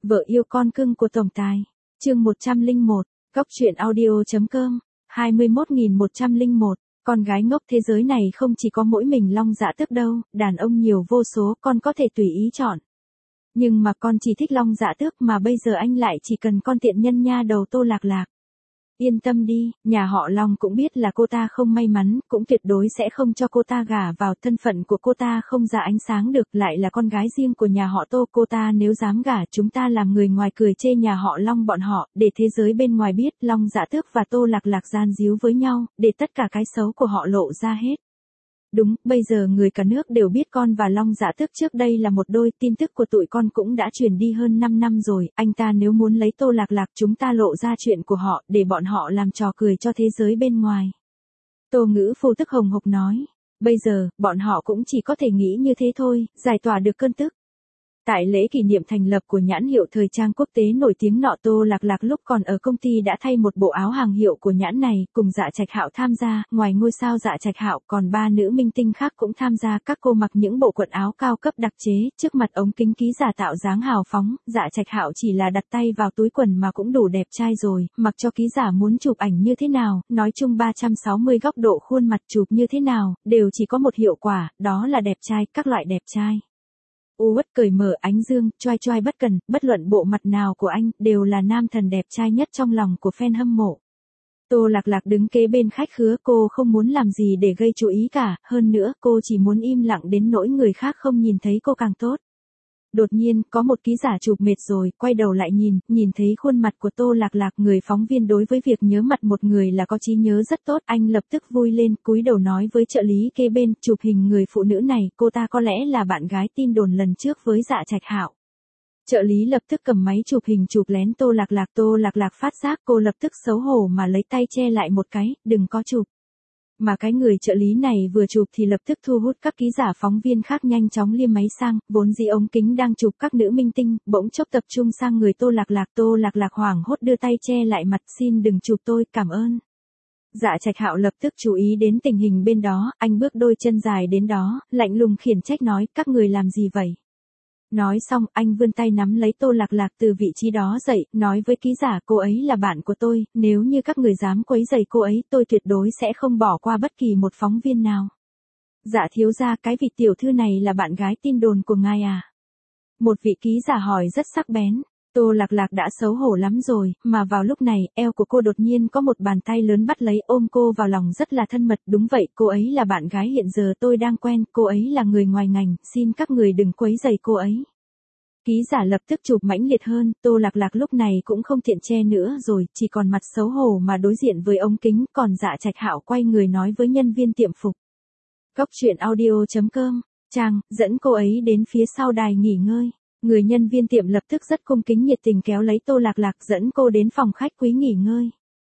Vợ yêu con cưng của tổng tài. Chương 101, Góc truyện audio.com. 21.101. Con gái ngốc, thế giới này không chỉ có mỗi mình Long Dạ Tước đâu, đàn ông nhiều vô số, con có thể tùy ý chọn. Nhưng mà con chỉ thích Long Dạ Tước, mà bây giờ anh lại chỉ cần con tiện nhân nha đầu Tô Lạc Lạc. Yên tâm đi, nhà họ Long cũng biết là cô ta không may mắn, cũng tuyệt đối sẽ không cho cô ta gả vào, thân phận của cô ta không ra ánh sáng được, lại là con gái riêng của nhà họ Tô, cô ta nếu dám gả, chúng ta làm người ngoài cười chê nhà họ Long bọn họ, để thế giới bên ngoài biết Long Dạ Tước và Tô Lạc Lạc gian díu với nhau, để tất cả cái xấu của họ lộ ra hết. Đúng, bây giờ người cả nước đều biết con và Long Dạ Tước trước đây là một đôi, tin tức của tụi con cũng đã truyền đi hơn 5 năm rồi, anh ta nếu muốn lấy Tô Lạc Lạc chúng ta lộ ra chuyện của họ, để bọn họ làm trò cười cho thế giới bên ngoài. Tô Ngữ Phu tức hồng hộc nói, bây giờ, bọn họ cũng chỉ có thể nghĩ như thế thôi, giải tỏa được cơn tức. Tại lễ kỷ niệm thành lập của nhãn hiệu thời trang quốc tế nổi tiếng nọ, Tô Lạc Lạc lúc còn ở công ty đã thay một bộ áo hàng hiệu của nhãn này, cùng Dạ Trạch Hạo tham gia, ngoài ngôi sao Dạ Trạch Hạo còn 3 nữ minh tinh khác cũng tham gia, các cô mặc những bộ quần áo cao cấp đặc chế, trước mặt ống kính ký giả tạo dáng hào phóng, Dạ Trạch Hạo chỉ là đặt tay vào túi quần mà cũng đủ đẹp trai rồi, mặc cho ký giả muốn chụp ảnh như thế nào, nói chung 360 góc độ khuôn mặt chụp như thế nào, đều chỉ có một hiệu quả, đó là đẹp trai, các loại đẹp trai. Uất cởi mở ánh dương, choai choai bất cần, bất luận bộ mặt nào của anh, đều là nam thần đẹp trai nhất trong lòng của fan hâm mộ. Tô Lạc Lạc đứng kế bên khách khứa, cô không muốn làm gì để gây chú ý cả, hơn nữa cô chỉ muốn im lặng đến nỗi người khác không nhìn thấy cô càng tốt. Đột nhiên, có một ký giả chụp mệt rồi, quay đầu lại nhìn thấy khuôn mặt của Tô Lạc Lạc, người phóng viên đối với việc nhớ mặt một người là có trí nhớ rất tốt, anh lập tức vui lên, cúi đầu nói với trợ lý kế bên, chụp hình người phụ nữ này, cô ta có lẽ là bạn gái tin đồn lần trước với Dạ Trạch Hạo. Trợ lý lập tức cầm máy chụp hình chụp lén Tô Lạc Lạc phát giác, cô lập tức xấu hổ mà lấy tay che lại một cái, đừng có chụp. Mà cái người trợ lý này vừa chụp thì lập tức thu hút các ký giả phóng viên khác nhanh chóng liêm máy sang, vốn dĩ ống kính đang chụp các nữ minh tinh, bỗng chốc tập trung sang người Tô Lạc Lạc hoảng hốt đưa tay che lại mặt, xin đừng chụp tôi, cảm ơn. Dạ Trạch Hạo lập tức chú ý đến tình hình bên đó, anh bước đôi chân dài đến đó, lạnh lùng khiển trách nói, các người làm gì vậy? Nói xong, anh vươn tay nắm lấy Tô Lạc Lạc từ vị trí đó dậy, nói với ký giả, cô ấy là bạn của tôi, nếu như các người dám quấy rầy cô ấy, tôi tuyệt đối sẽ không bỏ qua bất kỳ một phóng viên nào. Dạ thiếu gia, cái vị tiểu thư này là bạn gái tin đồn của ngài à? Một vị ký giả hỏi rất sắc bén. Tô Lạc Lạc đã xấu hổ lắm rồi, mà vào lúc này, eo của cô đột nhiên có một bàn tay lớn bắt lấy, ôm cô vào lòng rất là thân mật. Đúng vậy, cô ấy là bạn gái hiện giờ tôi đang quen, cô ấy là người ngoài ngành, xin các người đừng quấy rầy cô ấy. Ký giả lập tức chụp mãnh liệt hơn, Tô Lạc Lạc lúc này cũng không tiện che nữa rồi, chỉ còn mặt xấu hổ mà đối diện với ống kính, còn Dạ Trạch Hạo quay người nói với nhân viên tiệm phục. Góc truyện audio.com, Trang, dẫn cô ấy đến phía sau đài nghỉ ngơi. Người nhân viên tiệm lập tức rất cung kính nhiệt tình kéo lấy Tô Lạc Lạc dẫn cô đến phòng khách quý nghỉ ngơi.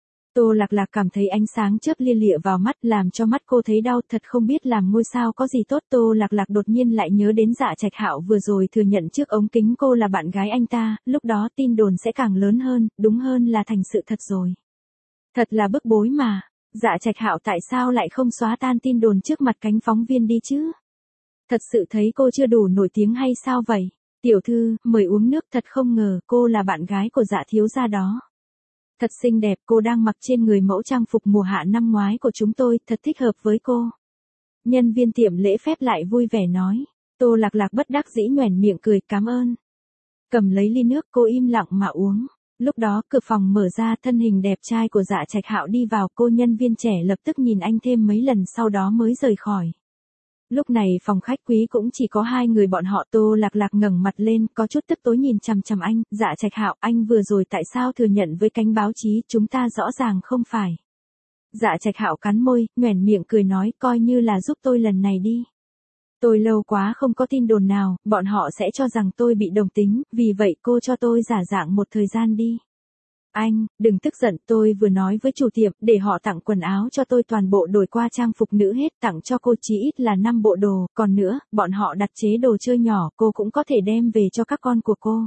Tô Lạc Lạc cảm thấy ánh sáng chớp lia lịa vào mắt, làm cho mắt cô thấy đau, thật không biết làm ngôi sao có gì tốt. Tô Lạc Lạc đột nhiên lại nhớ đến Dạ Trạch Hạo vừa rồi thừa nhận trước ống kính cô là bạn gái anh ta, lúc đó tin đồn sẽ càng lớn hơn, đúng hơn là thành sự thật rồi. Thật là bức bối mà, Dạ Trạch Hạo tại sao lại không xóa tan tin đồn trước mặt cánh phóng viên đi chứ? Thật sự thấy cô chưa đủ nổi tiếng hay sao vậy? Tiểu thư, mời uống nước, thật không ngờ cô là bạn gái của Dạ thiếu gia đó. Thật xinh đẹp, cô đang mặc trên người mẫu trang phục mùa hạ năm ngoái của chúng tôi, thật thích hợp với cô. Nhân viên tiệm lễ phép lại vui vẻ nói. Tô Lạc Lạc bất đắc dĩ nhoẻn miệng cười, cảm ơn. Cầm lấy ly nước, cô im lặng mà uống. Lúc đó cửa phòng mở ra, thân hình đẹp trai của Dạ Trạch Hạo đi vào, cô nhân viên trẻ lập tức nhìn anh thêm mấy lần sau đó mới rời khỏi. Lúc này phòng khách quý cũng chỉ có hai người bọn họ. Tô Lạc Lạc ngẩng mặt lên, có chút tức tối nhìn chằm chằm anh. Dạ Trạch Hạo, anh vừa rồi tại sao thừa nhận với cánh báo chí, chúng ta rõ ràng không phải. Dạ Trạch Hạo cắn môi, nhoẻn miệng cười nói, coi như là giúp tôi lần này đi. Tôi lâu quá không có tin đồn nào, bọn họ sẽ cho rằng tôi bị đồng tính, vì vậy cô cho tôi giả dạng một thời gian đi. Anh, đừng tức giận, tôi vừa nói với chủ tiệm, để họ tặng quần áo cho tôi toàn bộ đổi qua trang phục nữ hết, tặng cho cô chí ít là 5 bộ đồ, còn nữa, bọn họ đặt chế đồ chơi nhỏ, cô cũng có thể đem về cho các con của cô.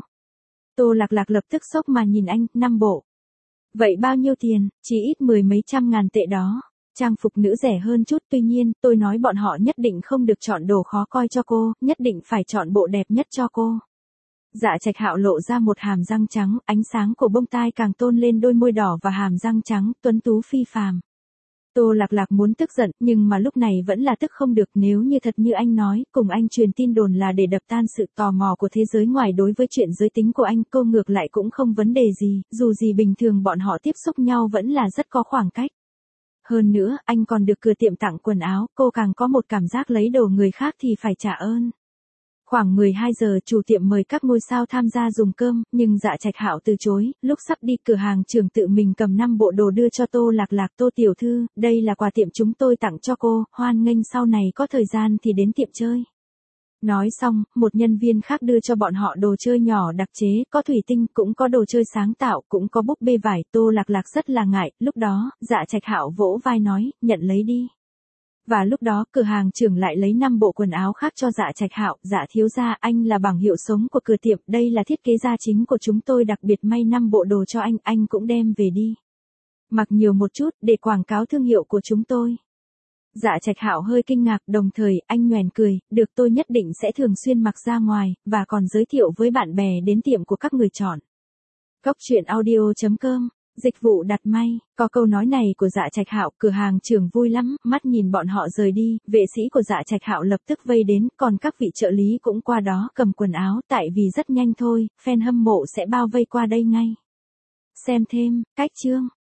Tô Lạc Lạc lập tức sốc mà nhìn anh, 5 bộ. Vậy bao nhiêu tiền? Chí ít 10 mấy trăm ngàn tệ đó. Trang phục nữ rẻ hơn chút, tuy nhiên, tôi nói bọn họ nhất định không được chọn đồ khó coi cho cô, nhất định phải chọn bộ đẹp nhất cho cô. Dạ Trạch Hạo lộ ra một hàm răng trắng, ánh sáng của bông tai càng tôn lên đôi môi đỏ và hàm răng trắng, tuấn tú phi phàm. Tô Lạc Lạc muốn tức giận, nhưng mà lúc này vẫn là tức không được, nếu như thật như anh nói, cùng anh truyền tin đồn là để đập tan sự tò mò của thế giới ngoài đối với chuyện giới tính của anh, cô ngược lại cũng không vấn đề gì, dù gì bình thường bọn họ tiếp xúc nhau vẫn là rất có khoảng cách. Hơn nữa, anh còn được cửa tiệm tặng quần áo, cô càng có một cảm giác lấy đồ người khác thì phải trả ơn. Khoảng 12 giờ chủ tiệm mời các ngôi sao tham gia dùng cơm, nhưng Dạ Trạch Hạo từ chối, lúc sắp đi cửa hàng trưởng tự mình cầm 5 bộ đồ đưa cho Tô Lạc Lạc. Tô tiểu thư, đây là quà tiệm chúng tôi tặng cho cô, hoan nghênh sau này có thời gian thì đến tiệm chơi. Nói xong, một nhân viên khác đưa cho bọn họ đồ chơi nhỏ đặc chế, có thủy tinh, cũng có đồ chơi sáng tạo, cũng có búp bê vải. Tô Lạc Lạc rất là ngại, lúc đó, Dạ Trạch Hạo vỗ vai nói, nhận lấy đi. Và lúc đó, cửa hàng trưởng lại lấy 5 bộ quần áo khác cho Dạ Trạch Hạo. Dạ thiếu gia, anh là bảng hiệu sống của cửa tiệm, đây là thiết kế gia chính của chúng tôi đặc biệt may 5 bộ đồ cho anh cũng đem về đi. Mặc nhiều một chút, để quảng cáo thương hiệu của chúng tôi. Dạ Trạch Hạo hơi kinh ngạc, đồng thời, anh nhoẻn cười, được, tôi nhất định sẽ thường xuyên mặc ra ngoài, và còn giới thiệu với bạn bè đến tiệm của các người chọn. Góc truyện audio.com. Dịch vụ đặt may. Có câu nói này của Dạ Trạch Hạo, cửa hàng trưởng vui lắm, mắt nhìn bọn họ rời đi, vệ sĩ của Dạ Trạch Hạo lập tức vây đến, còn các vị trợ lý cũng qua đó cầm quần áo, tại vì rất nhanh thôi, fan hâm mộ sẽ bao vây qua đây ngay. Xem thêm, cách chương.